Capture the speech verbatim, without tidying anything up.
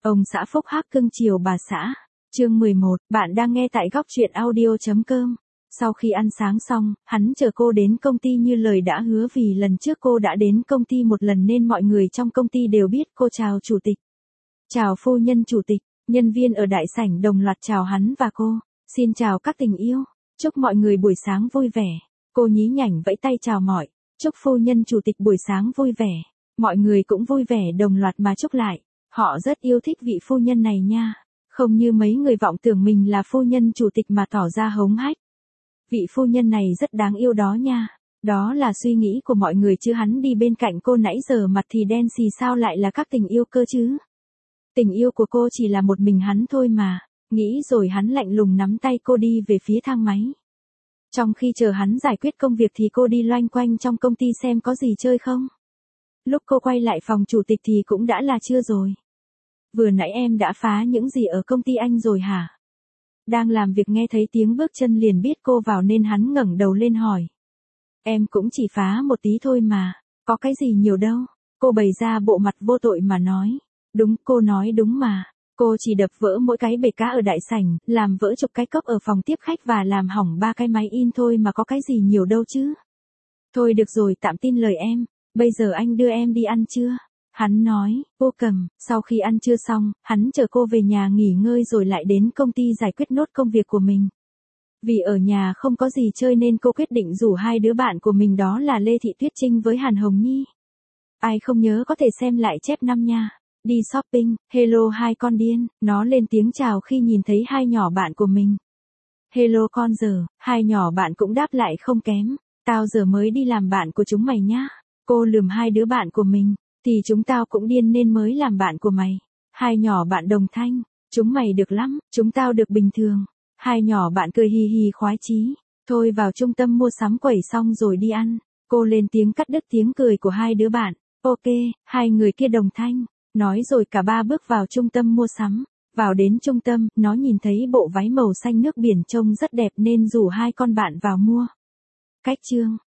Ông xã phúc hắc cưng chiều bà xã. Chương mười một, bạn đang nghe tại góc truyện audio.com. Sau khi ăn sáng xong, hắn chờ cô đến công ty như lời đã hứa vì lần trước cô đã đến công ty một lần nên mọi người trong công ty đều biết cô chào chủ tịch. Chào phu nhân chủ tịch, nhân viên ở đại sảnh đồng loạt chào hắn và cô. Xin chào các tình yêu, chúc mọi người buổi sáng vui vẻ. Cô nhí nhảnh vẫy tay chào mọi, chúc phu nhân chủ tịch buổi sáng vui vẻ. Mọi người cũng vui vẻ đồng loạt mà chúc lại. Họ rất yêu thích vị phu nhân này nha. Không như mấy người vọng tưởng mình là phu nhân chủ tịch mà tỏ ra hống hách. Vị phu nhân này rất đáng yêu đó nha. Đó là suy nghĩ của mọi người chứ hắn đi bên cạnh cô nãy giờ mặt thì đen xì sao lại là các tình yêu cơ chứ. Tình yêu của cô chỉ là một mình hắn thôi mà. Nghĩ rồi hắn lạnh lùng nắm tay cô đi về phía thang máy. Trong khi chờ hắn giải quyết công việc thì cô đi loanh quanh trong công ty xem có gì chơi không. Lúc cô quay lại phòng chủ tịch thì cũng đã là trưa rồi. Vừa nãy em đã phá những gì ở công ty anh rồi hả? Đang làm việc nghe thấy tiếng bước chân liền biết cô vào nên hắn ngẩng đầu lên hỏi. Em cũng chỉ phá một tí thôi mà, có cái gì nhiều đâu. Cô bày ra bộ mặt vô tội mà nói. Đúng, cô nói đúng mà. Cô chỉ đập vỡ mỗi cái bể cá ở đại sảnh, làm vỡ chục cái cốc ở phòng tiếp khách và làm hỏng ba cái máy in thôi mà có cái gì nhiều đâu chứ. Thôi được rồi, tạm tin lời em, bây giờ anh đưa em đi ăn trưa. Hắn nói, cô cầm, sau khi ăn trưa xong, hắn chở cô về nhà nghỉ ngơi rồi lại đến công ty giải quyết nốt công việc của mình. Vì ở nhà không có gì chơi nên cô quyết định rủ hai đứa bạn của mình đó là Lê Thị Tuyết Trinh với Hàn Hồng Nhi. Ai không nhớ có thể xem lại chép năm nha. Đi shopping, hello hai con điên, nó lên tiếng chào khi nhìn thấy hai nhỏ bạn của mình. Hello con giờ, hai nhỏ bạn cũng đáp lại không kém, tao giờ mới đi làm bạn của chúng mày nhá. Cô lườm hai đứa bạn của mình, thì chúng tao cũng điên nên mới làm bạn của mày. Hai nhỏ bạn đồng thanh, chúng mày được lắm, chúng tao được bình thường. Hai nhỏ bạn cười hì hì khoái chí, thôi vào trung tâm mua sắm quẩy xong rồi đi ăn. Cô lên tiếng cắt đứt tiếng cười của hai đứa bạn, ok, hai người kia đồng thanh. Nói rồi cả ba bước vào trung tâm mua sắm. Vào đến trung tâm, nó nhìn thấy bộ váy màu xanh nước biển trông rất đẹp nên rủ hai con bạn vào mua. Cách chương